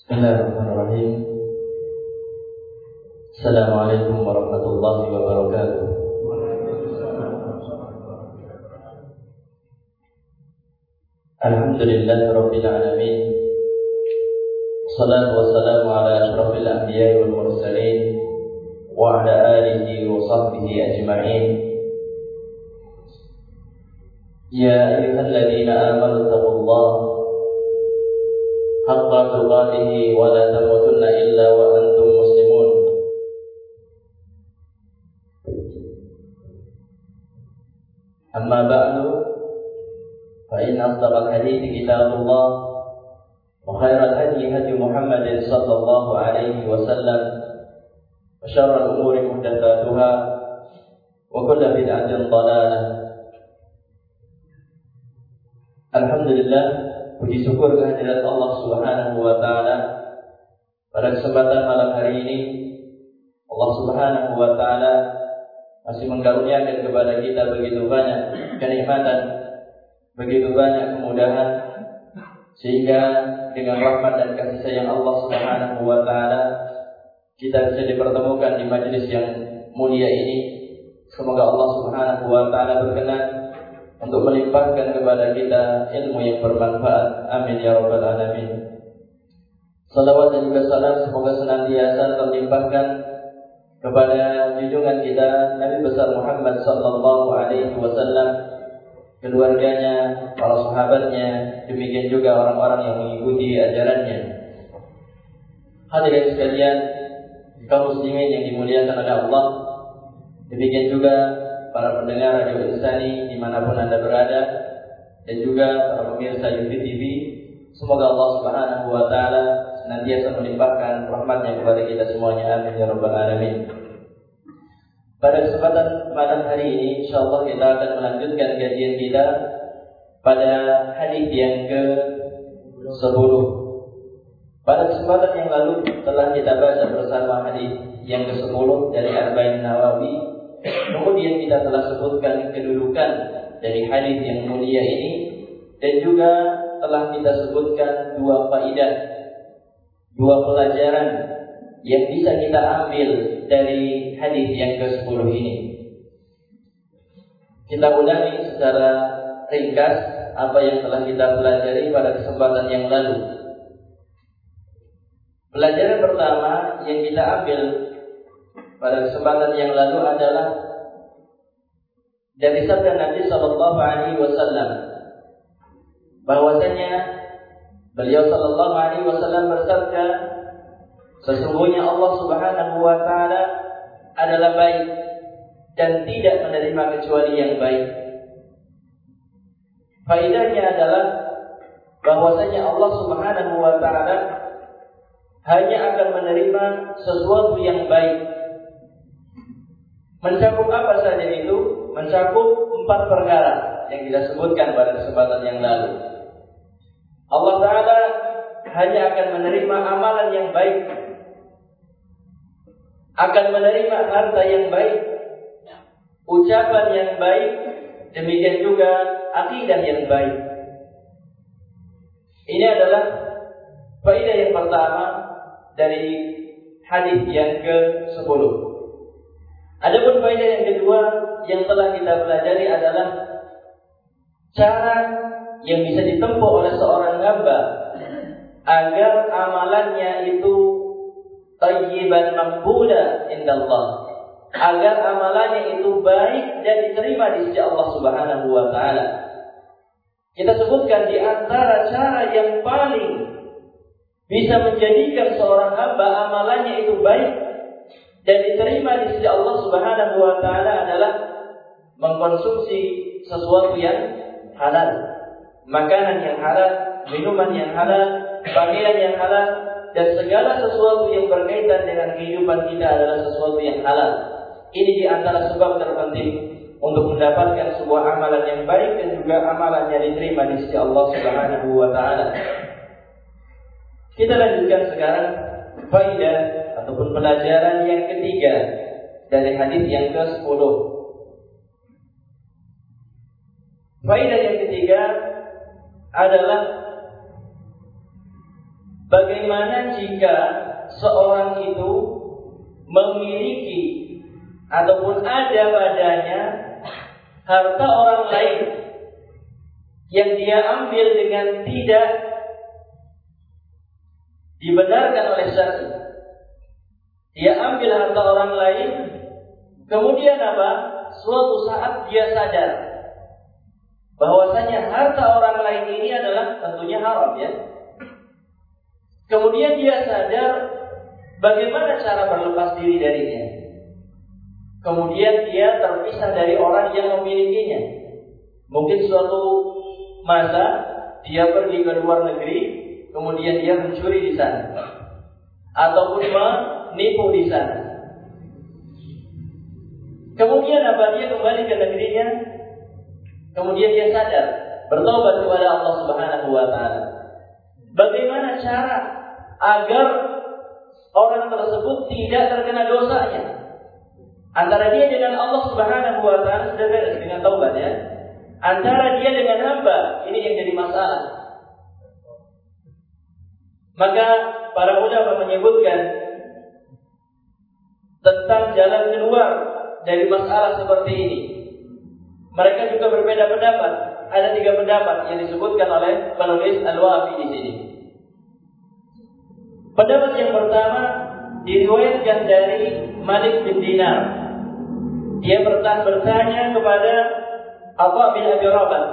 Bismillahirrahmanirrahim. Assalamualaikum warahmatullahi wabarakatuh. Alhamdulillahirabbil alamin. Wassalatu wassalamu ala asyrafil anbiya'i wal mursalin wa ala alihi wa sahbihi ajma'in. Ya ayyuhalladzina amanu taqullaha haqqa tuqatih wa la tamutunna illa wa antum muslimun. Amma ba'du, fa inna asdaqal hadithi kitabullah wa khairal hadi hadi Muhammadin sallallahu alaihi wasallam wa syarrul umuri muhdatsatuha wa kullu bid'atin dhalalah. Alhamdulillah, puji syukur kehadirat Allah Subhanahu wa taala. Pada kesempatan malam hari ini Allah Subhanahu wa taala masih mengkaruniakan kepada kita begitu banyak kenikmatan, begitu banyak kemudahan, sehingga dengan rahmat dan kasih sayang Allah Subhanahu wa taala kita bisa dipertemukan di majelis yang mulia ini. Semoga Allah Subhanahu wa taala berkenan untuk melimpahkan kepada kita ilmu yang bermanfaat. Amin ya rabbal alamin. Salawat dan juga salam semoga senantiasa terlimpahkan kepada junjungan kita Nabi besar Muhammad sallallahu alaihi wasallam, keluarganya, para sahabatnya, demikian juga orang-orang yang mengikuti ajarannya. Hadirin sekalian, kaum muslimin yang dimuliakan oleh Allah, demikian juga para pendengar Radio Insani dimanapun Anda berada, dan juga para pemirsa Yufi TV, semoga Allah Subhanahu wa taala senantiasa melimpahkan rahmatnya kepada kita semuanya. Amin ya rabbal alamin. Pada kesempatan malam hari ini insyaallah kita akan melanjutkan kajian kita pada hadis yang ke-10. Pada kesempatan yang lalu telah kita baca bersama hadis yang ke-10 dari Arba'in Nawawi. Kemudian kita telah sebutkan kedudukan dari hadis yang mulia ini, dan juga telah kita sebutkan dua faedah, dua pelajaran yang bisa kita ambil dari hadis yang ke-10 ini. Kita ulangi secara ringkas apa yang telah kita pelajari pada kesempatan yang lalu. Pelajaran pertama yang kita ambil pada kesempatan yang lalu adalah dari sabda Nabi sallallahu alaihi wasallam, bahwasanya beliau sallallahu alaihi wasallam bersabda, sesungguhnya Allah Subhanahu wa taala adalah baik dan tidak menerima kecuali yang baik. Faedahnya adalah bahwasanya Allah Subhanahu wa taala hanya akan menerima sesuatu yang baik. Mencakup apa saja itu? Mencakup 4 perkara yang kita sebutkan pada kesempatan yang lalu. Allah Ta'ala hanya akan menerima amalan yang baik, akan menerima harta yang baik, ucapan yang baik, demikian juga akidah yang baik. Ini adalah faedah yang pertama dari hadis yang ke-10. Adapun faedah yang kedua yang telah kita pelajari adalah cara yang bisa ditempuh oleh seorang hamba agar amalannya itu thayyiban maqbula indallah, agar amalannya itu baik dan diterima di sisi Allah Subhanahu wa taala. Kita sebutkan di antara cara yang paling bisa menjadikan seorang hamba amalannya itu baik dan diterima di sisi Allah Subhanahu wa taala adalah mengkonsumsi sesuatu yang halal, makanan yang halal, minuman yang halal, pakaian yang halal, dan segala sesuatu yang berkaitan dengan kehidupan kita adalah sesuatu yang halal. Ini di antara sebab terpenting untuk mendapatkan sebuah amalan yang baik dan juga amalan yang diterima di sisi Allah Subhanahu wa taala. Kita lanjutkan sekarang faedah ataupun pelajaran yang ketiga dari hadis yang ke-10. Faedah yang ketiga adalah bagaimana jika seorang itu memiliki ataupun ada padanya harta orang lain yang dia ambil dengan tidak dibenarkan oleh syariat. Dia ambil harta orang lain, kemudian apa? Suatu saat dia sadar bahwasanya harta orang lain ini adalah tentunya haram, ya. Kemudian dia sadar bagaimana cara berlepas diri darinya. Kemudian dia terpisah dari orang yang memilikinya. Mungkin suatu masa dia pergi ke luar negeri, kemudian dia mencuri di sana, ataupun menipu di sana. Kemudian apa? Dia kembali ke negerinya. Kemudian dia sadar, bertobat kepada Allah Subhanahu wa taala. Bagaimana cara agar orang tersebut tidak terkena dosanya? Antara dia dengan Allah Subhanahu wa taala sudah beres dengan taubat, ya. Antara dia dengan hamba, ini yang jadi masalah. Maka para ulama menyebutkan tentang jalan keluar dari masalah seperti ini. Mereka juga berbeda pendapat. Ada 3 pendapat yang disebutkan oleh penulis Al-Wafi di sini. Pendapat yang pertama diriwayatkan dari Malik bin Dinar. Dia bertanya kepada Atha bin Abi Rabah.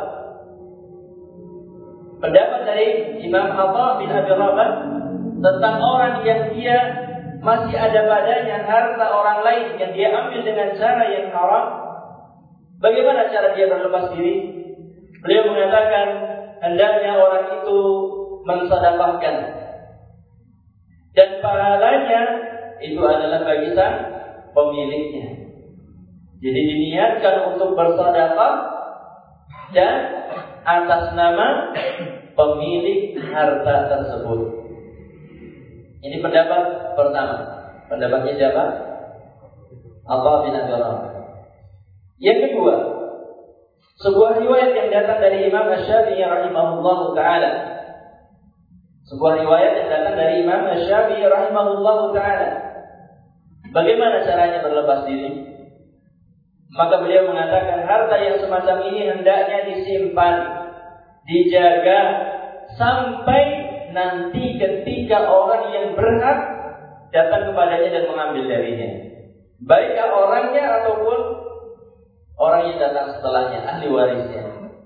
Pendapat dari Imam Atha bin Abi Rabah tentang orang yang dia masih ada padanya harta orang lain yang dia ambil dengan cara yang haram. Bagaimana cara dia berlepas diri? Beliau mengatakan hendaknya orang itu mensedekahkan, dan pahalanya itu adalah bagi sang pemiliknya. Jadi diniatkan untuk bersedekah dan atas nama pemilik harta tersebut. Ini pendapat pertama. Pendapatnya siapa? Atha bin Abi Rabah. Yang kedua, sebuah riwayat yang datang dari Imam Asy-Syafi'i rahimahullahu taala. Sebuah riwayat yang datang dari Imam Asy-Syafi'i rahimahullahu taala. Bagaimana caranya berlepas diri? Maka beliau mengatakan harta yang semacam ini hendaknya disimpan, dijaga sampai nanti ketika orang yang berhak datang kepadanya dan mengambil darinya, baik orangnya ataupun orang yang datang setelahnya, ahli warisnya.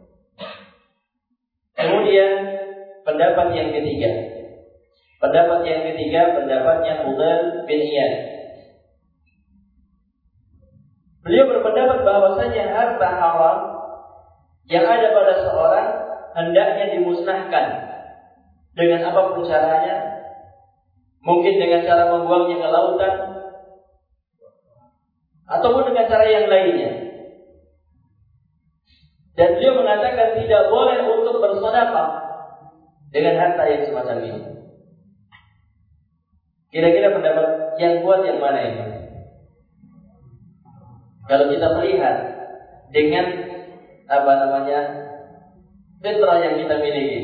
Kemudian pendapat yang ketiga. Pendapatnya Fudail bin Iyad. Beliau berpendapat bahwasanya harta haram yang ada pada seorang hendaknya dimusnahkan dengan apapun caranya. Mungkin dengan cara membuangnya ke lautan, ataupun dengan cara yang lainnya. Dan beliau mengatakan tidak boleh untuk bersedekah dengan harta yang semacam ini. Kira-kira pendapat yang kuat yang mana ini? Kalau kita melihat dengan fitrah yang kita miliki,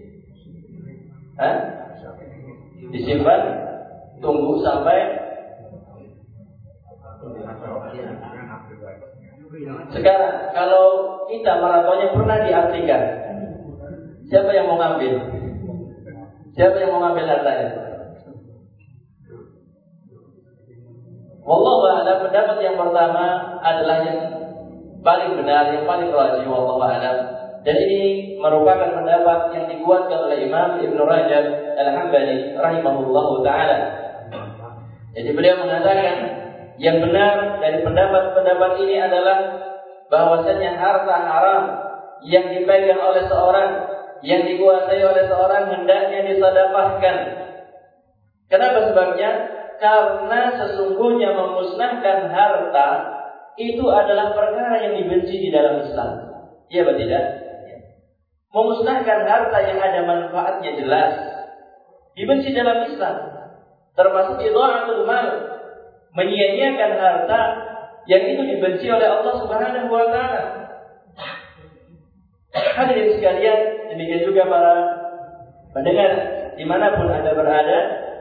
disimpan, tunggu sampai sekarang. Kalau kita maratonnya pernah di Afrika, siapa yang mau ngambil? Siapa yang mau ngambil hartanya? Wallahu a'lam. Pendapat yang pertama adalah yang paling benar, yang paling rajih, wallahu a'lam. Dan ini merupakan pendapat yang dikuatkan oleh Imam Ibn Rajab Al-Hambali rahimahullahu ta'ala. Jadi beliau mengatakan yang benar dari pendapat-pendapat ini adalah bahwasanya harta haram yang dipegang oleh seorang, yang dikuasai oleh seorang hendaknya disedekahkan. Kenapa sebabnya? Karena sesungguhnya memusnahkan harta itu adalah perkara yang dibenci di dalam Islam. Iya atau tidak? Memusnahkan harta yang ada manfaatnya jelas dibenci dalam Islam. Termasuk idha'atul mal, menyia-nyiakan harta yang itu dibenci oleh Allah Subhanahu wa taala. Hadirin sekalian, demikian juga para pendengar dimanapun Anda berada.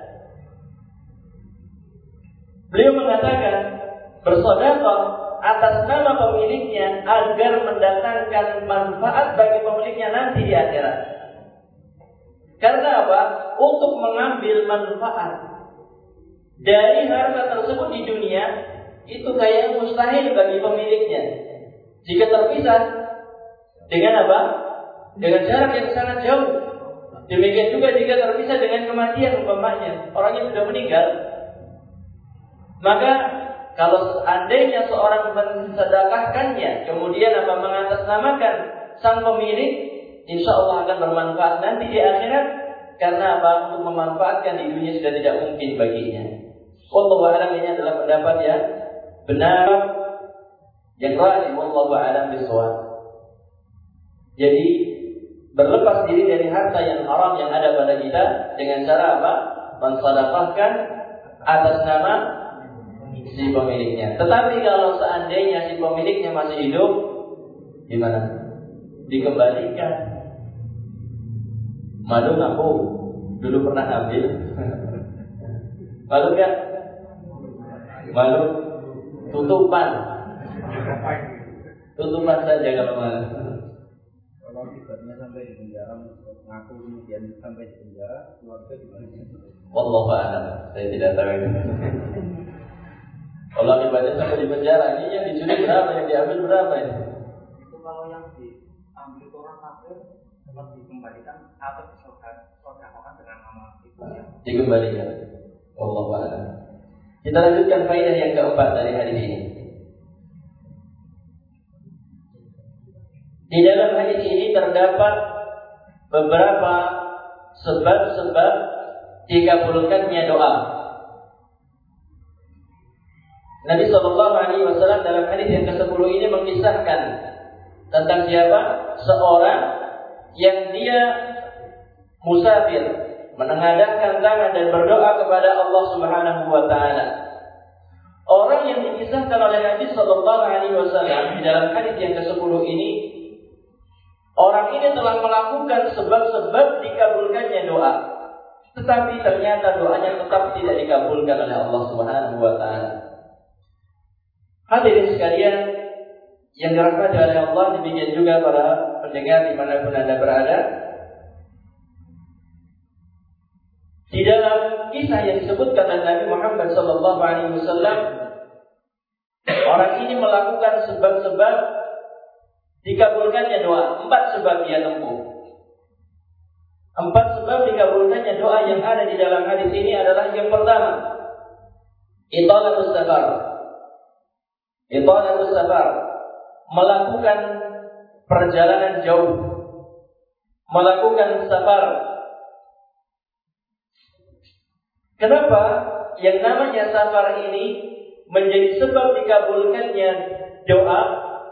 Beliau mengatakan bersedekah atas nama pemiliknya agar mendatangkan manfaat bagi pemiliknya nanti di akhirat. Karena apa? Untuk mengambil manfaat dari harta tersebut di dunia itu kayak mustahil bagi pemiliknya. Jika terpisah dengan apa? Dengan jarak yang sangat jauh. Demikian juga jika terpisah dengan kematian umpamanya, orangnya sudah meninggal. Maka kalau seandainya seorang mensedekahkannya, kemudian apa mengatasnamakan sang pemilik, insya Allah akan bermanfaat nanti di akhirat. Karena apa? Untuk memanfaatkan di dunia sudah tidak mungkin baginya. Wallahu a'lam, ini adalah pendapat yang benar, yang rajih. Wallahu a'lam bishawab. Jadi berlepas diri dari harta yang haram yang ada pada kita dengan cara apa? Mensedekahkan atas nama si pemiliknya. Tetapi kalau seandainya si pemiliknya masih hidup, gimana? Dikembalikan. Malu ngaku dulu pernah ambil. Malu enggak? Malu. Tutupan saja kalau malu. Kalau akibatnya sampai di penjara, ngaku kemudian sampai di penjara, keluarga gimana? Wallahu a'lam. Saya tidak tahu itu. Kalau akibatnya sampai di penjara, ini yang dicuri berapa, yang diambil berapa ini? Itu kalau yang diambil orang kafir tetap dikembalikan atau disodakokan dengan nama ibunya. Dikembalikan. Wallahu a'lam. Kita lanjutkan faedah yang keempat dari hadis ini. Di dalam hadis ini terdapat beberapa sebab-sebab dikabulkannya doa. Nabi SAW dalam hadis yang ke-10 ini mengisahkan tentang siapa? Seorang yang dia musafir, menengadahkan tangan dan berdoa kepada Allah Subhanahu wa taala. Orang yang dikisahkan oleh Nabi SAW di dalam hadis yang ke-10 ini, orang ini telah melakukan sebab-sebab dikabulkannya doa, tetapi ternyata doanya tetap tidak dikabulkan oleh Allah Subhanahu wa taala. Hadirin sekalian yang dirahmati oleh Allah, demikian juga para pendengar dimanapun Anda berada. Di dalam kisah yang disebutkan oleh Nabi Muhammad SAW, orang ini melakukan sebab-sebab dikabulkannya doa. 4 sebab dia tempuh. 4 sebab dikabulkannya doa yang ada di dalam hadis ini adalah yang pertama, italatus safar. Italatus safar, melakukan perjalanan jauh, melakukan safar. Kenapa yang namanya safar ini menjadi sebab dikabulkannya doa?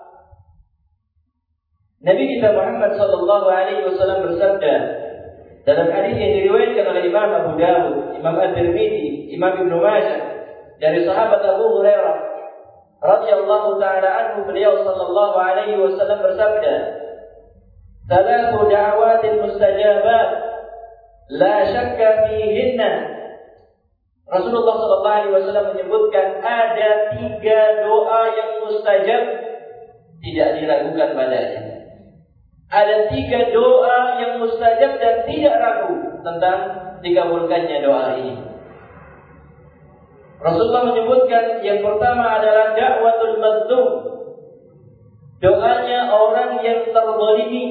Nabi kita Muhammad SAW bersabda dalam hadis yang diriwayatkan oleh Imam Abu Dawud, Imam At-Tirmidzi, Imam Ibnu Majah dari sahabat Abu Hurairah radhiyallahu ta'ala anhu, beliau sallallahu alaihi wasallam bersabda, "Thalathu da'awatin mustajabat la syakka fihinna." Rasulullah sallallahu alaihi wasallam menyebutkan ada 3 doa yang mustajab, tidak diragukan padanya. Ada 3 doa yang mustajab dan tidak ragu tentang dikabulkannya doa ini. Rasulullah menyebutkan yang pertama adalah da'watul mazlum, doanya orang yang terzalimi,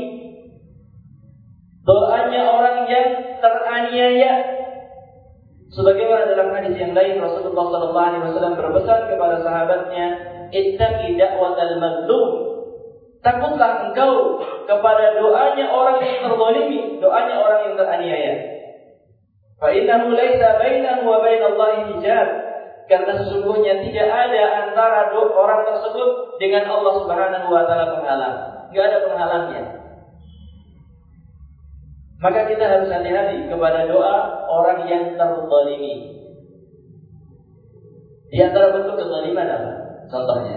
doanya orang yang teraniaya. Sebagaimana dalam hadis yang lain Rasulullah SAW berpesan kepada sahabatnya, ittaqi da'watal mazlum, takutlah engkau kepada doanya orang yang terzalimi, doanya orang yang teraniaya. Fa innahu laisa bainahu wa bainallahi hijab, karena sesungguhnya tidak ada antara orang tersebut dengan Allah Subhanahu wa taala penghalang. Enggak ada penghalangnya. Maka kita harus hati-hati kepada doa orang yang terzalimi. Di antara bentuk kezaliman apa? Contohnya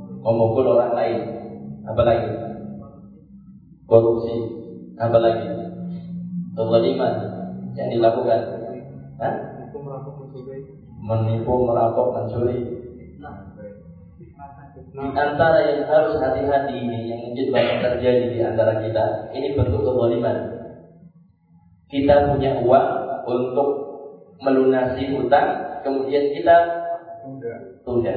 memukul orang lain, apalagi korupsi, apalagi kezaliman yang dilakukan. Menipu, merampok, mencuri. Di antara yang harus hati-hati ini yang mungkin banyak terjadi di antara kita, ini bentuk kezaliman. Kita punya uang untuk melunasi hutang, kemudian kita tunda.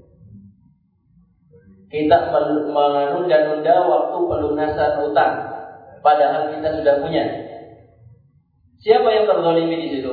Kita menunda-nunda waktu pelunasan hutang, padahal kita sudah punya. Siapa yang terzalimi di situ?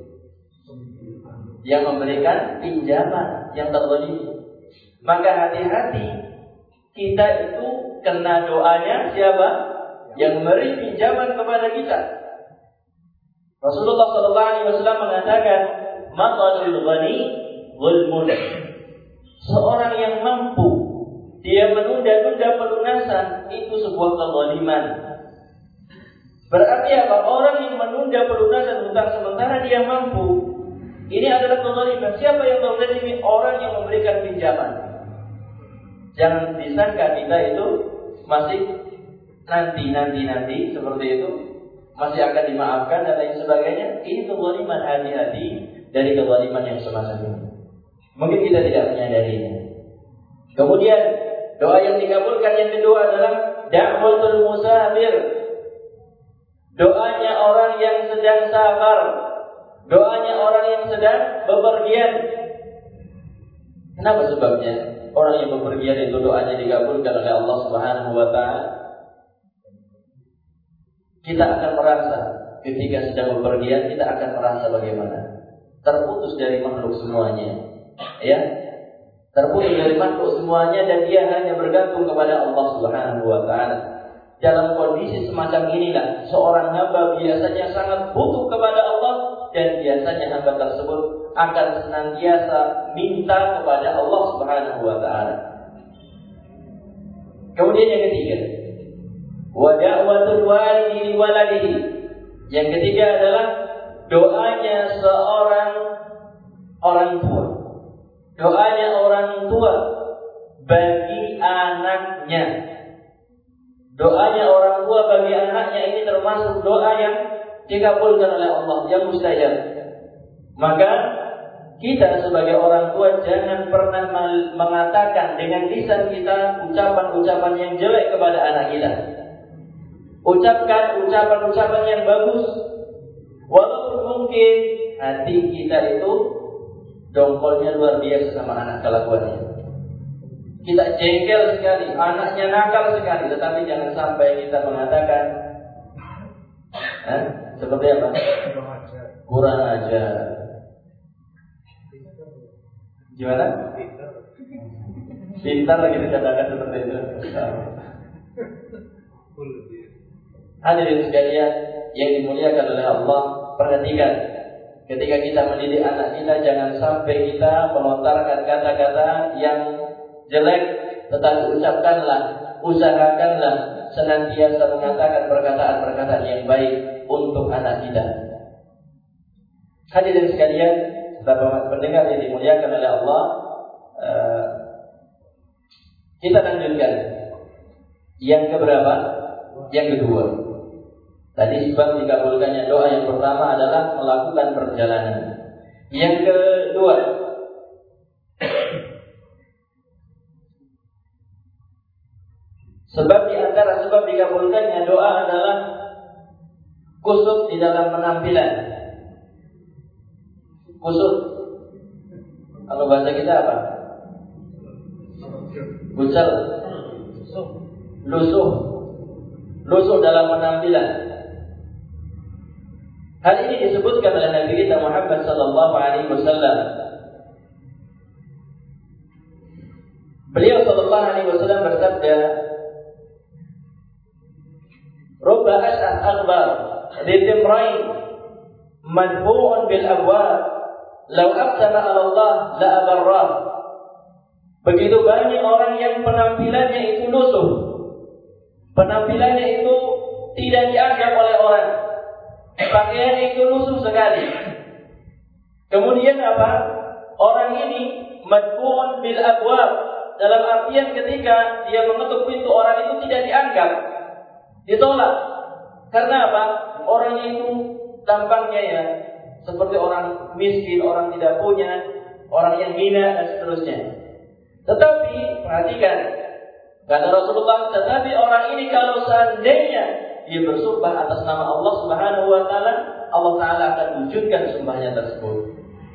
Yang memberikan pinjaman yang terzalimi. Maka hati-hati, kita itu kena doanya siapa? Yang memberi pinjaman kepada kita. Rasulullah SAW mengatakan, "Mathalul ghani zulmun." Seorang yang mampu, dia menunda-nunda pelunasan, itu sebuah kezaliman. Berarti apa? Orang yang menunda pelunasan hutang sementara dia mampu, ini adalah kezaliman. Siapa yang terzalimi? Orang yang memberikan pinjaman. Jangan disangka kita itu masih nanti seperti itu, masih akan dimaafkan dan lain sebagainya. Ini kezaliman, hati-hati dari kezaliman yang semacam ini. Mungkin kita tidak menyadarinya. Kemudian doa yang dikabulkan yang kedua adalah da'watul musafir. Doanya orang yang sedang safar, doanya orang yang sedang bepergian. Kenapa sebabnya? Orang yang bepergian itu doanya dikabulkan oleh Allah Subhanahu wa taala. Kita akan merasa ketika sedang bepergian, kita akan merasa bagaimana? Terputus dari makhluk semuanya. Ya? Terputus dari makhluk semuanya dan dia hanya bergantung kepada Allah Subhanahu wa taala. Dalam kondisi semacam inilah seorang hamba biasanya sangat butuh kepada Allah dan biasanya hamba tersebut akan senantiasa minta kepada Allah Subhanahu wa taala. Kemudian yang ketiga, wa da'watul walidi li waladihi. Yang ketiga adalah doanya seorang orang tua. Doanya orang tua bagi anaknya. Doanya orang tua bagi anaknya ini termasuk doa yang dikabulkan oleh Allah, yang mustajab. Maka kita sebagai orang tua jangan pernah mengatakan dengan lisan kita ucapan-ucapan yang jelek kepada anak kita. Ucapkan ucapan-ucapan yang bagus. Walaupun mungkin hati kita itu dongkolnya luar biasa sama anak kelakuannya. Kita jengkel sekali, anaknya nakal sekali, tetapi jangan sampai kita mengatakan seperti apa? Kurang ajar. Gimana? Pintar lagi dikatakan seperti itu. Hadirin sekalian yang dimuliakan oleh Allah, perhatikan ketika kita mendidik anak kita, jangan sampai kita melontarkan kata-kata yang jelek, tetapi usahakanlah senantiasa mengatakan perkataan-perkataan yang baik untuk anak kita. Hadirin sekalian, para pendengar yang dimuliakan oleh Allah, kita lanjutkan yang keberapa? Yang kedua. Tadi sebab dikabulkannya doa yang pertama adalah melakukan perjalanan. Yang kedua, sebab di antara sebab dikabulkannya doa adalah kusut di dalam penampilan. Kusut, kalau bahasa kita apa? Bucal, lusuh dalam penampilan. Hal ini disebutkan oleh Nabi kita Muhammad sallallahu alaihi wasallam. Beliau sallallahu alaihi wasallam bersabda, "Rubba as'ad akbar lidimrain madfu'un bil abwab, law aqsama 'ala Allah la abarrah." Begitu banyak orang yang penampilannya itu lusuh, penampilannya itu tidak dianggap oleh orang, pakaiannya itu lusuh sekali. Kemudian apa? Orang ini madfu'un bil abwab, dalam artian ketika dia mengetuk pintu, orang itu tidak dianggap, ditolak. Karena apa? orangnya itu tampaknya ya seperti orang miskin, orang tidak punya, orang yang hina dan seterusnya. Tetapi perhatikan, kata Rasulullah, tetapi orang ini kalau seandainya dia bersumpah atas nama Allah Subhanahu wa taala, Allah taala akan wujudkan sumpahnya tersebut.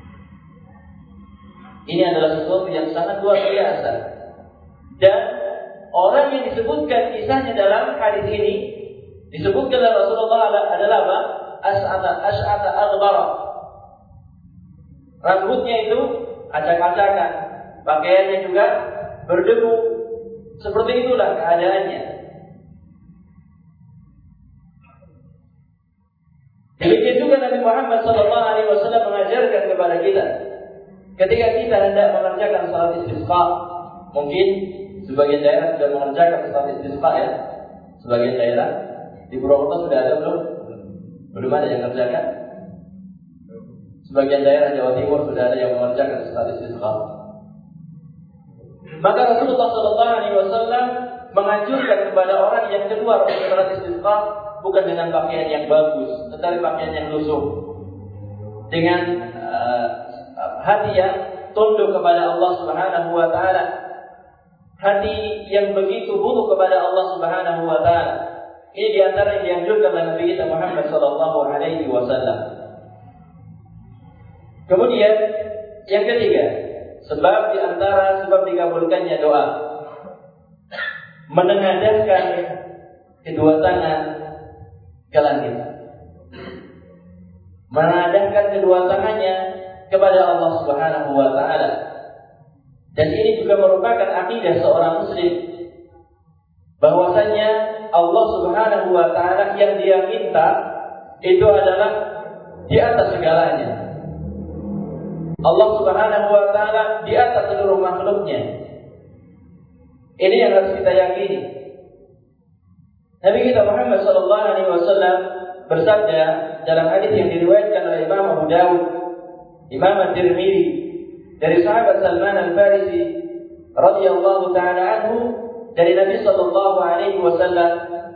Ini adalah sesuatu yang sangat luar biasa. Dan orang yang disebutkan kisahnya dalam hadis ini disebutkan oleh Rasulullah adalah apa? Ash'ata aghbara. Rambutnya itu acak-acakan, pakaiannya juga berdebu. Seperti itulah keadaannya. Demikian juga Nabi Muhammad SAW mengajarkan kepada kita, ketika kita hendak mengerjakan salat istisqa, mungkin sebagian daerah sudah mengerjakan salat istisqa ya. Sebagian daerah di Purwokerto sudah ada belum? Belum ada yang mengerjakan. Sebagian daerah Jawa Timur sudah ada yang mengerjakan salat istisqa. Maka Rasulullah SAW menganjurkan kepada orang yang keluar untuk salat istisqa bukan dengan pakaian yang bagus, tetapi pakaian yang lusuh, dengan hati yang tunduk kepada Allah Subhanahu wa taala, hati yang begitu butuh kepada Allah Subhanahu wa taala. Ini di antara yang dianjurkan oleh Nabi kita Muhammad sallallahu alaihi wasallam. Kemudian yang ketiga, sebab di antara sebab dikabulkannya doa, menengadahkan kedua tangan ke langit. Menengadahkan kedua tangannya kepada Allah Subhanahu wa taala. Dan ini juga merupakan akidah seorang muslim, bahwasanya Allah Subhanahu wa taala yang dia minta itu adalah di atas segalanya. Allah Subhanahu wa taala di atas seluruh makhluknya. Ini yang harus kita yakini. Nabi kita Muhammad sallallahu alaihi wasallam bersabda dalam hadis yang diriwayatkan oleh Imam Abu Dawud, Imam At-Tirmidzi, dari sahabat Salman Al-Farisi radhiyallahu taala anhu, dari Nabi sallallahu alaihi wasallam,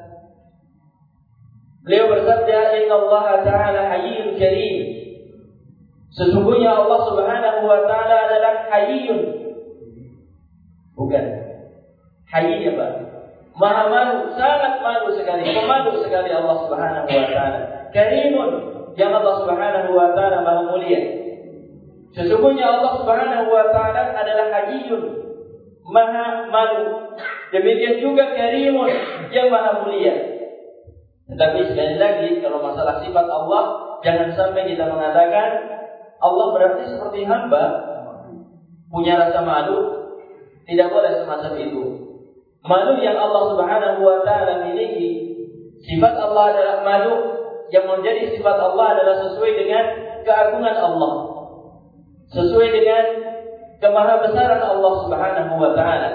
beliau bersabda, "Inna Allah Ta'ala Hayyun Karim." Sesungguhnya Allah Subhanahu wa taala adalah Hayyun. Bukan Hayy apa? Maha malu, sangat malu sekali, pemalu sekali Allah Subhanahu wa taala. Karimun, yang Allah Subhanahu wa taala maha mulia. Sesungguhnya Allah Subhanahu wa taala adalah Hayyun, maha malu. Demikian juga Karimun, yang maha mulia. Tetapi sekali lagi, kalau masalah sifat Allah, jangan sampai kita mengatakan Allah berarti seperti hamba, punya rasa malu. Tidak boleh semacam itu. Malu yang Allah Subhanahu wa taala miliki, sifat Allah adalah malu, yang menjadi sifat Allah adalah sesuai dengan keagungan Allah, sesuai dengan kemahabesaran Allah Subhanahu wa taala.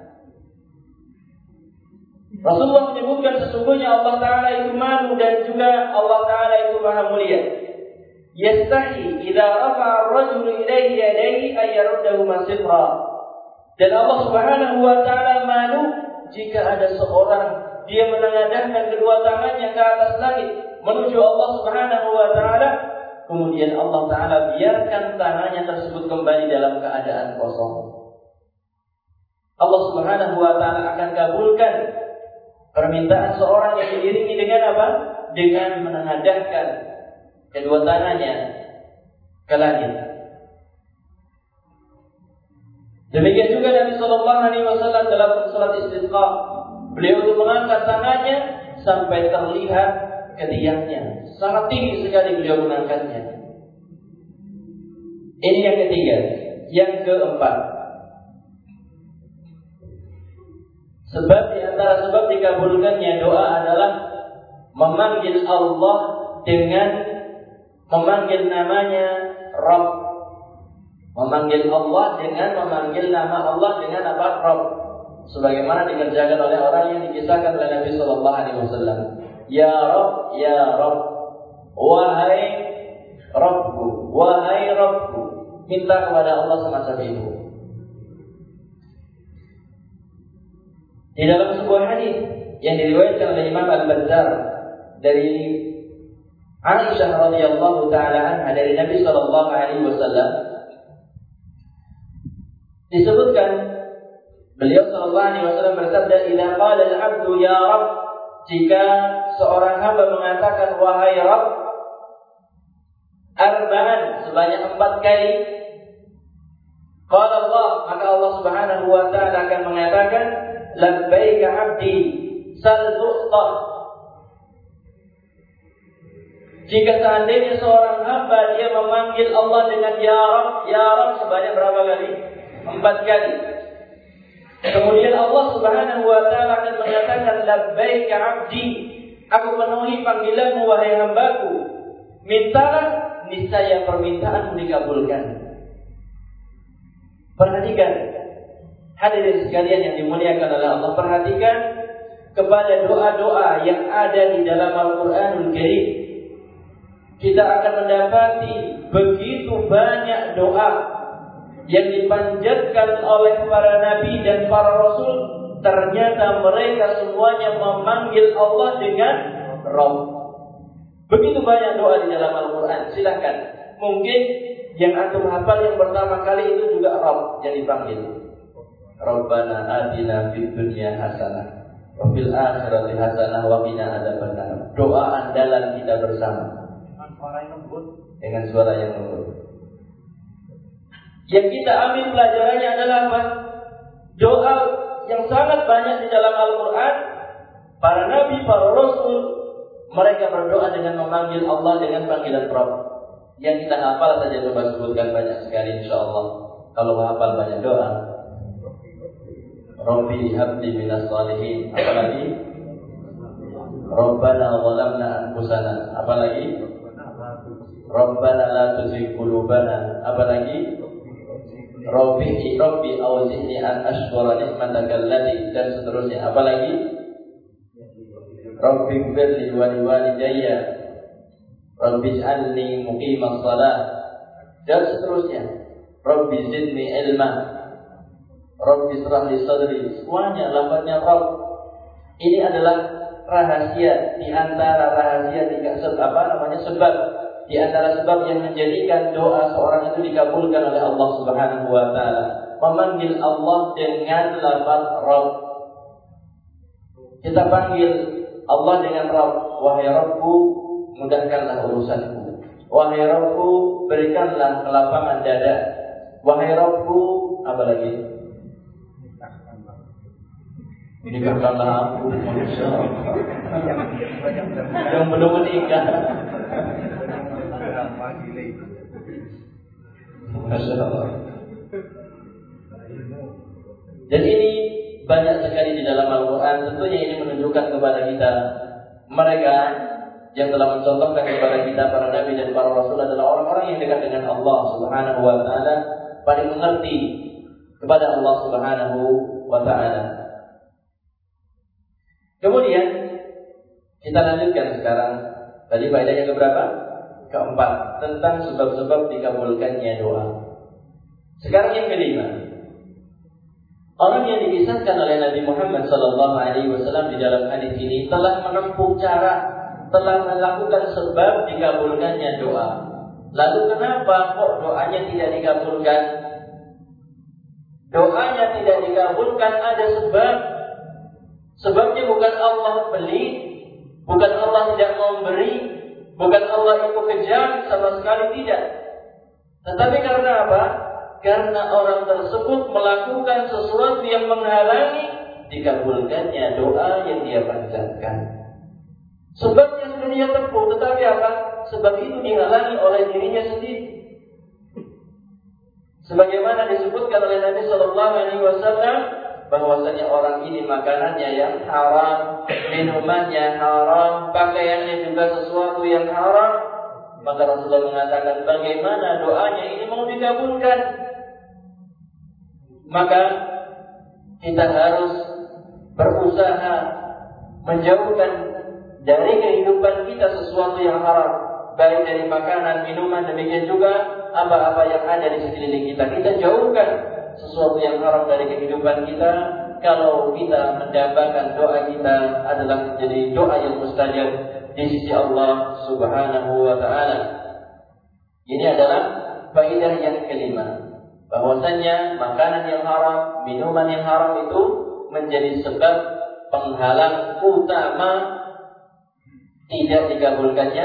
Rasulullah menyebutkan sesungguhnya Allah taala itu malu dan juga Allah taala itu maha mulia. Yastahi idza rafa'a ar-rajulu ilayhi yadayhi ay yaruddahuma sifra. Dan Allah Subhanahu wa taala malu jika ada seorang dia menengadahkan kedua tangannya ke atas langit menuju Allah Subhanahu wa taala, kemudian Allah taala biarkan tangannya tersebut kembali dalam keadaan kosong. Allah Subhanahu wa taala akan kabulkan permintaan seorang yang diiringi dengan apa? Dengan menengadahkan kedua tangannya ke langit. Demikian juga Nabi sallallahu alaihi wasallam dalam salat istisqa, beliau itu mengangkat tangannya sampai terlihat ketiaknya. Sangat tinggi sekali beliau mengangkatnya. Ini yang ketiga. Yang keempat, sebab di antara sebab dikabulkannya doa adalah memanggil Allah dengan memanggil namanya Rabb. Memanggil Allah dengan memanggil nama Allah dengan apa? Rabb. Sebagaimana dikerjakan oleh orang yang dikisahkan oleh Nabi sallallahu alaihi wasallam. Ya Rabb, ya Rabb. Wahai Rabbku, wahai Rabbku. Minta kepada Allah semacam itu. Di dalam sebuah hadis yang diriwayatkan oleh Imam Al-Bazzar dari Aisyah radhiyallahu taala anha dari Nabi sallallahu alaihi wasallam disebutkan beliau sallallahu alaihi wasallam bersabda, "Idza qala al-'abdu ya Rabb," jika seorang hamba mengatakan wahai Rabb, arba'an, sebanyak 4 kali, qala Allah, maka Allah Subhanahu wa taala akan mengatakan, "Labbaika 'abdi, sal tu'ta." Jika seandainya seorang hamba dia memanggil Allah dengan ya Rabb sebanyak berapa kali? 4 kali. Kemudian Allah Subhanahu wa taala akan mengatakan, "Labbaika 'abdi," aku penuhi panggilanmu wahai hambaku. Mintalah, niscaya permintaanmu dikabulkan. Perhatikan hadirin sekalian yang dimuliakan oleh Allah, perhatikan kepada doa-doa yang ada di dalam Al-Qur'anul Karim. Kita akan mendapati begitu banyak doa yang dipanjatkan oleh para nabi dan para rasul. Ternyata mereka semuanya memanggil Allah dengan Rabb. Begitu banyak doa di dalam Al-Quran. Silakan. Mungkin yang antum hafal yang pertama kali itu juga Rabb yang dipanggil. Rabbana atina fid dunya hasanah wa fil akhirati hasanah wa qina adzabannar. Doa andalan kita bersama. Dengan suara yang lembut. Yang kita ambil pelajarannya adalah apa? Doa yang sangat banyak di dalam Al-Quran. Para nabi, para rasul, mereka berdoa dengan memanggil Allah dengan panggilan Rabb. Yang kita hafal saja coba sebutkan banyak sekali insyaAllah. Kalau hafal banyak doa. Rabbi habli minas salihin. Apalagi? Rabbana zalamna anfusana. Apalagi? Rabbana la tuzigh qulubana. Apalagi? Rabbi awzi'ni an ashkura ni'mataka allati, dan seterusnya. Apalagi? Rabbi ighfirli wa liwalidayya, Rabbi ij'alni muqimas shalah, dan seterusnya. Rabbi zidni ilma, Rabbi israh li sadri. Semuanya lafaznya Rabb. Ini adalah rahasia di antara rahasia sebab di antara sebab yang menjadikan doa seorang itu dikabulkan oleh Allah Subhanahu wa taala. Memanggil Allah dengan lafaz Rabb. Kita panggil Allah dengan Rabb. Wahai Rabbku, mudahkanlah urusanku. Wahai Rabbku, berikanlah kelapangan dada. Wahai Rabbku, apa lagi? Nikahkanlah aku, Masya Allah. Yang belum menikah. Masya Allah. Dan ini banyak sekali di dalam Al-Quran. Tentunya ini menunjukkan kepada kita, mereka yang telah mencontohkan kepada kita para nabi dan para rasul adalah orang-orang yang dekat dengan Allah Subhanahu wa taala, paling mengerti kepada Allah Subhanahu wa taala. Kemudian kita lanjutkan sekarang. Tadi faedahnya keberapa? Keempat, tentang sebab-sebab dikabulkannya doa. Sekarang yang kelima, orang yang dikisahkan oleh Nabi Muhammad SAW di dalam hadis ini telah menempuh cara, telah melakukan sebab dikabulkannya doa. Lalu kenapa kok doanya tidak dikabulkan? Doanya tidak dikabulkan ada sebab. Sebabnya bukan Allah pelit, bukan Allah tidak mau memberi, bukan Allah itu kejam, sama sekali tidak. Tetapi karena apa? Karena orang tersebut melakukan sesuatu yang menghalangi dikabulkannya doa yang dia panjatkan. Sebabnya sudah dia tempuh, tetapi apa? Sebab itu dihalangi oleh dirinya sendiri. Sebagaimana disebutkan oleh Nabi SAW, bahwasanya orang ini makanannya yang haram, minumannya haram, pakaiannya juga sesuatu yang haram. Maka Rasulullah mengatakan, bagaimana doanya ini mau dikabulkan? Maka kita harus berusaha menjauhkan dari kehidupan kita sesuatu yang haram, baik dari makanan, minuman, demikian juga apa-apa yang ada di sekeliling kita. Kita jauhkan sesuatu yang haram dari kehidupan kita. Kalau kita mendapatkan doa kita adalah menjadi doa yang mustajab, di sisi Allah Subhanahu wa taala. Ini adalah faedah yang kelima, bahwasanya makanan yang haram, minuman yang haram itu menjadi sebab penghalang utama tidak dikabulkannya,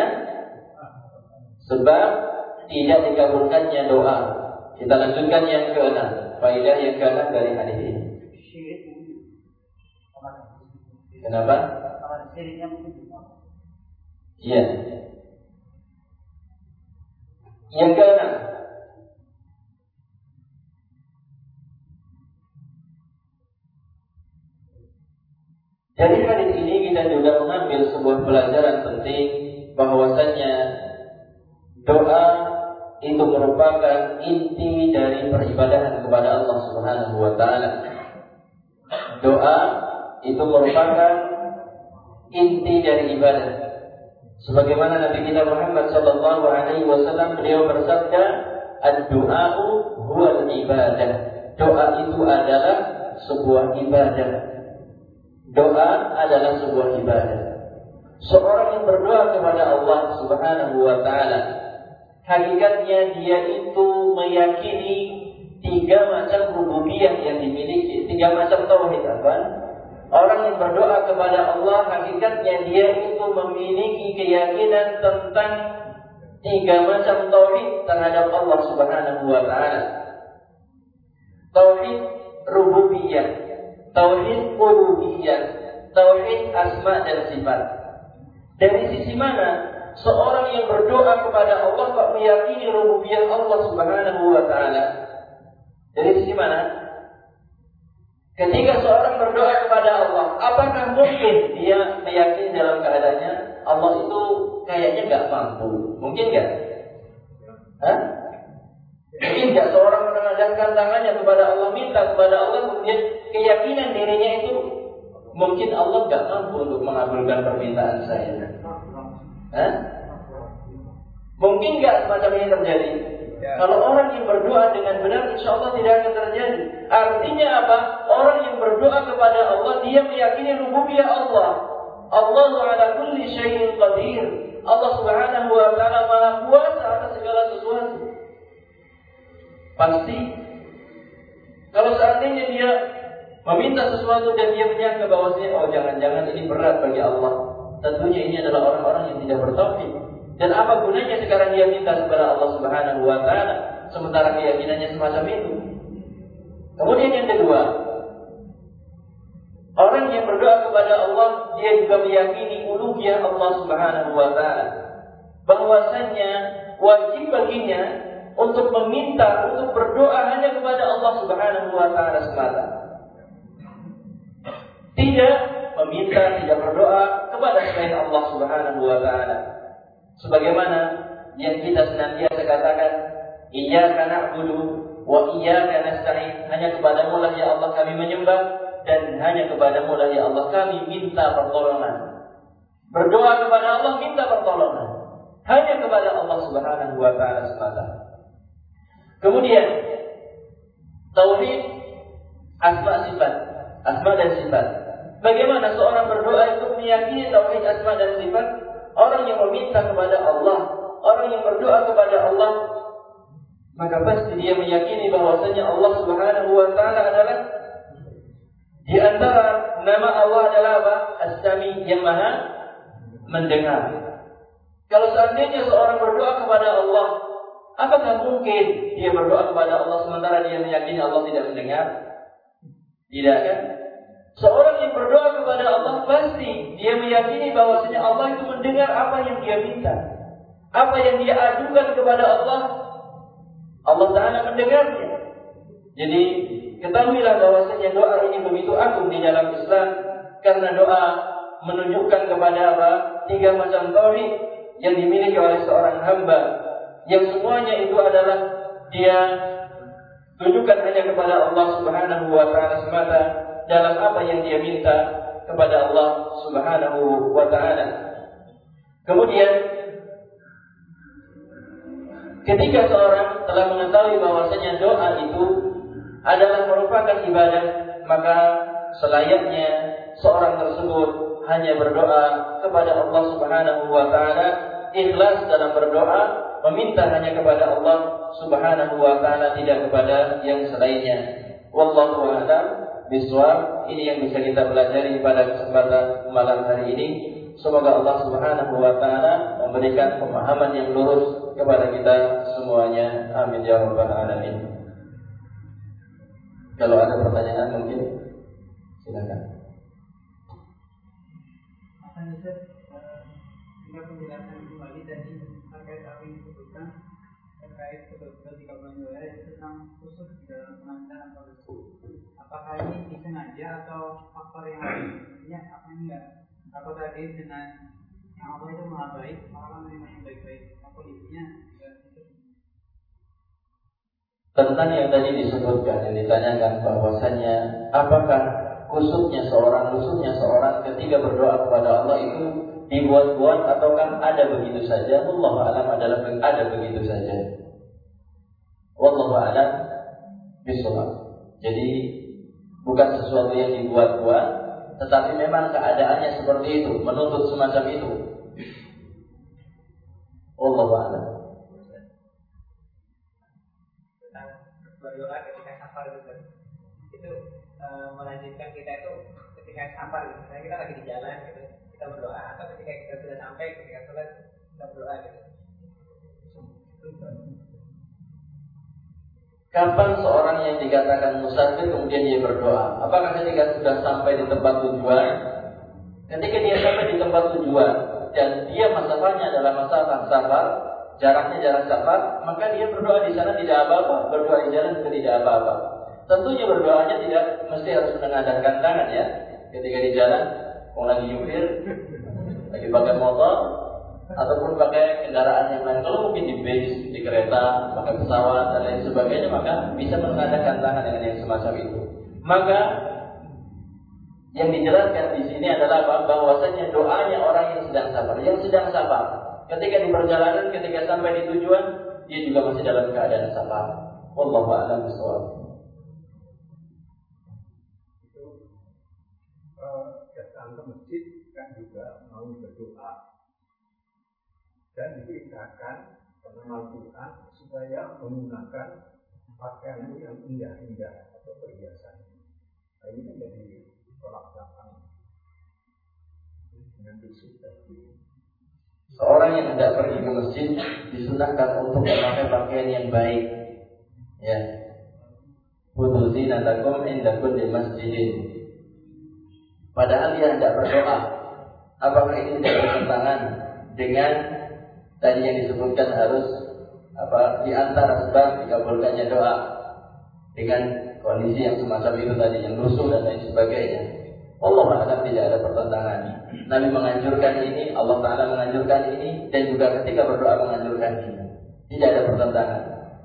sebab tidak dikabulkannya doa. Kita lanjutkan yang keenam, faedah yang keenam dari hadis ini. Kenapa? Iya. Yang keenam, dari hadis ini kita juga mengambil sebuah pelajaran penting, bahwasanya doa itu merupakan inti dari peribadahan kepada Allah Subhanahu wa taala. Doa itu merupakan inti dari ibadah. Sebagaimana Nabi kita Muhammad sallallahu alaihi wasallam, beliau bersabda, "Ad-du'a'u huwal ibadah." Doa itu adalah sebuah ibadah. Doa adalah sebuah ibadah. Seorang yang berdoa kepada Allah Subhanahu wa taala, hakikatnya dia itu meyakini 3 macam rububiyah yang dimiliki, 3 macam tauhid. Orang yang berdoa kepada Allah, hakikatnya dia itu memiliki keyakinan tentang 3 macam tauhid terhadap Allah Subhanahu wa taala. Tauhid rububiyah, tauhid uluhiyah, tauhid asma dan sifat. Dari sisi mana seorang yang berdoa kepada Allah kok meyakini rububiyah Allah Subhanahu wa taala? Dari sisi mana? Ketika seorang berdoa kepada Allah, apakah mungkin dia meyakini dalam keadaannya Allah itu kayaknya nggak mampu? Mungkin nggak? Mungkin nggak seorang menengadahkan tangannya kepada Allah, minta kepada Allah, kemudian keyakinan dirinya itu mungkin Allah nggak mampu untuk mengabulkan permintaan saya? Mungkin nggak semacam ini terjadi? Kalau orang yang berdoa dengan benar, insya Allah tidak akan terjadi. Artinya apa? Orang yang berdoa kepada Allah, dia meyakini rububiyah Allah. Allah ala kulli syai'in qadir. Allah Subhanahu wa taala Maha Kuasa atas segala sesuatu. Pasti kalau seandainya dia meminta sesuatu dan dia menyangka bahwasanya oh jangan-jangan ini berat bagi Allah, tentunya ini adalah orang-orang yang tidak bertauhid. Dan apa gunanya sekarang dia minta kepada Allah Subhanahu wa taala sementara keyakinannya semacam itu? Kemudian yang kedua, orang yang berdoa kepada Allah, dia juga meyakini uluhiyah Allah Subhanahu wa taala. Bahwasanya wajib baginya untuk meminta, untuk berdoa hanya kepada Allah Subhanahu wa taala semata. Tidak meminta, tidak berdoa kepada selain Allah Subhanahu wa taala. Sebagaimana yang kita senantiasa katakan, iyyaka na'budu wa iyyaka nasta'in, hanya kepadamu lah ya Allah kami menyembah, dan hanya kepadamu lah ya Allah kami minta pertolongan. Berdoa kepada Allah, minta pertolongan hanya kepada Allah Subhanahu wa taala semata. Kemudian tauhid asma dan sifat. Bagaimana seorang berdoa itu meyakini tauhid asma dan sifat? Orang yang meminta kepada Allah, orang yang berdoa kepada Allah, maka pasti dia meyakini bahwasanya Allah Subhanahu wa taala adalah, di antara nama Allah adalah apa? As-Sami, yang Maha mendengar. Kalau seandainya seorang berdoa kepada Allah, apakah mungkin dia berdoa kepada Allah sementara dia meyakini Allah tidak mendengar? Tidak kan? Seorang yang berdoa kepada Allah pasti dia meyakini bahwasanya Allah itu mendengar apa yang dia minta. Apa yang dia ajukan kepada Allah, Allah Ta'ala mendengarnya. Jadi ketahuilah bahwasanya doa ini begitu agung di dalam Islam, karena doa menunjukkan kepada apa? 3 macam tauhid yang dimiliki oleh seorang hamba, yang semuanya itu adalah dia tunjukkan hanya kepada Allah Subhanahu wa taala semata dalam apa yang dia minta kepada Allah Subhanahu wa taala. Kemudian ketika seorang telah mengetahui bahwasanya doa itu adalah merupakan ibadah, maka selayaknya seorang tersebut hanya berdoa kepada Allah Subhanahu wa taala, ikhlas dalam berdoa, meminta hanya kepada Allah Subhanahu wa taala, tidak kepada yang selainnya. Wallahu a'lam bishawab. Ini yang bisa kita pelajari pada kesempatan malam hari ini. Semoga Allah Subhanahu wa taala memberikan pemahaman yang lurus kepada kita semuanya. Amin ya rabbal alamin. Kalau ada pertanyaan mungkin silakan. Jika penjelasan kembali tadi terkait apa yang disebutkan terkait betul-betul 30 doa yang tentang khusus di dalam pengajaran atau restu. Apakah ini disengaja atau faktor yang lainnya? Apa enggak? Atau tadi dengan yang Allah itu maha baik, malah menerima yang baik-baik. Kondisinya tentang yang tadi disebutkan, yang ditanyakan bahwasanya apakah khususnya seorang ketika berdoa kepada Allah itu dibuat-buat ataukah ada begitu saja? Wallahu a'lam, adalah ada begitu saja. Wallahu a'lam bishawab. Jadi bukan sesuatu yang dibuat-buat, tetapi memang keadaannya seperti itu, menuntut semacam itu. Wallahu a'lam. berdoa ketika safar itu melanjutkan kita itu ketika safar, misalnya kita lagi di jalan gitu, kita berdoa, atau ketika kita sudah sampai ketika sholat kita berdoa gitu. Kapan seorang yang dikatakan musafir kemudian dia berdoa? Apakah ketika sudah sampai di tempat tujuan? Ketika dia sampai di tempat tujuan dan dia masafahnya adalah masalah safar, jaraknya jarak safar, maka dia berdoa di sana tidak apa-apa, berdoa di jalan juga tidak apa-apa. Tentunya berdoanya tidak mesti harus menengadahkan tangan ya. Ketika di jalan, mau lagi nyupir, lagi pakai motor, ataupun pakai kendaraan yang lain. Kalau mungkin di bis, di kereta, pakai pesawat dan lain sebagainya, maka bisa menengadahkan tangan dengan yang semacam itu. Maka yang dijelaskan di sini adalah bahwasanya doanya orang yang sedang safar, ketika di perjalanan, ketika sampai di tujuan, dia juga masih dalam keadaan safar. Wallahu a'lam bishawab. Datang ke masjid kan juga mau berdoa dan diperintahkan pengamal Quran supaya menggunakan pakaian yang indah-indah atau perhiasan. Nah, ini menjadi tolak belakang dengan prinsip tadi. Seorang yang hendak pergi ke masjid disunahkan untuk memakai pakaian yang baik. Ya. Khudhu zinatakum inda kulli masjidin. Padahal dia hendak berdoa. Apakah ini tidak bertentangan dengan tadi yang disebutkan harus di antara sebab dikabulkannya doa dengan kondisi yang semacam itu tadi, yang lusuh dan lain sebagainya? Allah a'lam, tidak ada pertentangan. Nabi menganjurkan ini, Allah Ta'ala menganjurkan ini, dan juga ketika berdoa menganjurkan ini. Tidak ada pertentangan.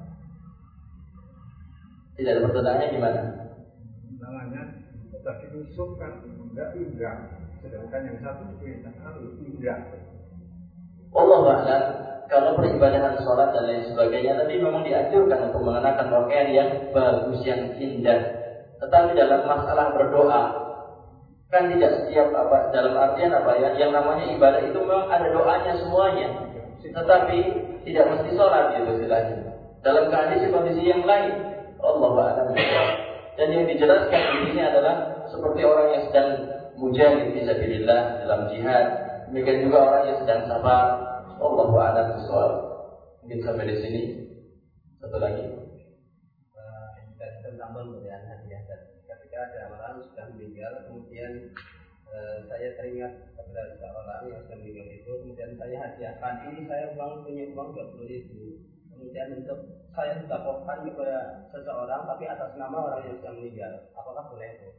Tidak ada pertentangannya gimana? Namanya tadi lusuh kan tidak indah, sedangkan yang satu diperintahkan harus indah. Allah a'lam, kalau peribadahan sholat dan lain sebagainya tadi memang dianjurkan untuk mengenakan pakaian yang bagus, yang indah. Tetapi dalam masalah berdoa, kan tidak setiap dalam artian yang namanya ibadah itu memang ada doanya semuanya, tetapi tidak mesti sholat gitu istilahnya. Dalam kondisi yang lain, Allah a'lam. Dan yang dijelaskan di sini adalah seperti orang yang sedang mujahid fisabilillah dalam jihad, demikian juga orang yang sedang sabar. Allahu a'lam bishawab. Mungkin sampai di sini. Satu lagi. Tentang pemberian hadiah. Ketika ada orang sudah meninggal, kemudian saya teringat kepada seorang yang sudah meninggal itu, kemudian saya hadiahkan ini, saya punya uang 20.000. Kemudian untuk saya sedekahkan kepada seseorang, tapi atas nama orang yang sudah meninggal. Apakah boleh itu?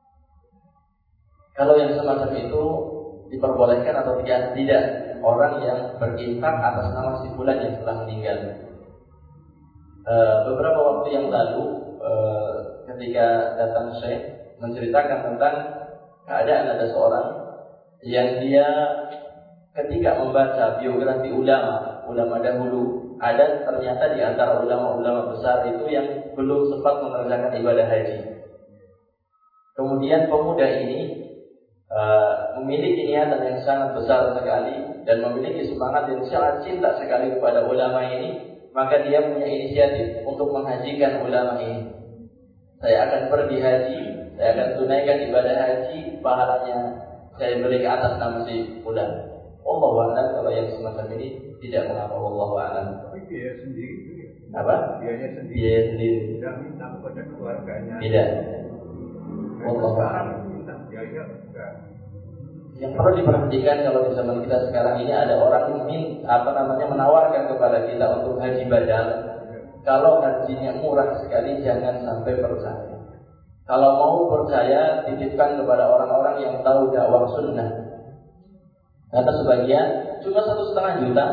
Kalau yang semacam itu diperbolehkan atau tidak? Orang yang berinfak atas nama si fulan yang telah meninggal. Beberapa waktu yang lalu, ketika datang Syekh menceritakan tentang keadaan ada seorang yang dia ketika membaca biografi ulama dahulu, ada ternyata di antara ulama-ulama besar itu yang belum sempat mengerjakan ibadah haji. Kemudian pemuda ini memiliki niatan yang sangat besar sekali dan memiliki semangat yang sangat cinta sekali kepada ulama ini, maka dia punya inisiatif untuk menghajikan ulama ini. Saya akan pergi haji, saya akan tunaikan ibadah haji, pahalanya saya beri ke atas nama si fulan. Wallahu a'lam. Kalau yang semacam ini tidak mengapa, wallahu a'lam. Tapi biaya sendiri itu ya. Apa? Biaya sendiri. Biaya sendiri. Tidak minta kepada keluarganya. Tidak. Wallahu a'lam. Minta biaya enggak. Yang perlu diperhatikan kalau di zaman kita sekarang ini ada orang yang menawarkan kepada kita untuk haji badal. Kalau hajinya murah sekali, jangan sampai percaya. Kalau mau percaya, titipkan kepada orang-orang yang tahu dakwah sunnah. Kata sebagian cuma 1,5 juta.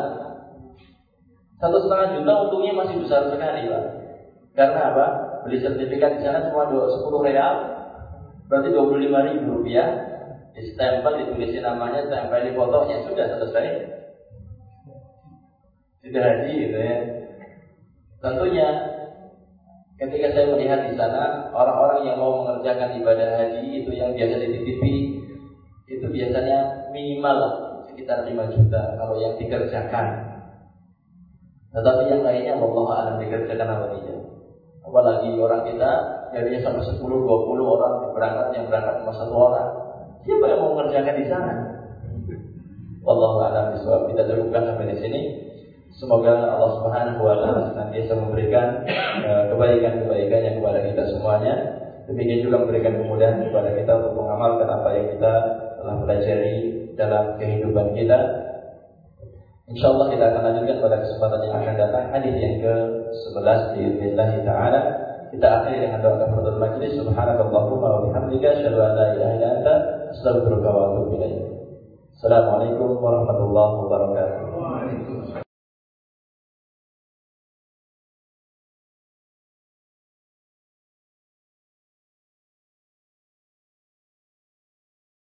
1,5 juta untungnya masih besar sekali, Pak. Karena apa? Beli sertifikat di sana cuma 10 real, berarti 25.000 rupiah. Distempel, ditulisin namanya, tempel di fotonya, sudah selesai. Sudah haji gitu ya. Tentunya ketika saya melihat di sana orang-orang yang mau mengerjakan ibadah haji itu yang biasa dititipi itu biasanya minimal sekitar 5 juta kalau yang dikerjakan. Tetapi yang lainnya wallahu a'lam dikerjakan atau tidak. Apalagi orang kita jadinya sampai 10-20 orang yang berangkat cuma 1 orang. Siapa yang mau mengerjakan di sana? Wallahu a'lam bishawab. Kita cukupkan sampai di sini. Semoga Allah Subhanahu wa taala senantiasa memberikan kebaikan-kebaikannya kepada kita semuanya. Demikian juga memberikan kemudahan kepada kita untuk mengamalkan apa yang kita telah pelajari dalam kehidupan kita. Insyaallah kita akan lanjutkan pada kesempatan yang akan datang hadis yang ke-11 biidznillah taala. Kita akhiri dengan doa kafaratul majlis. Subhanakallahumma wa bihamdika asyhadu an la ilaha illa anta astaghfiruka wa atubu ilaik. Assalamualaikum warahmatullahi wabarakatuh.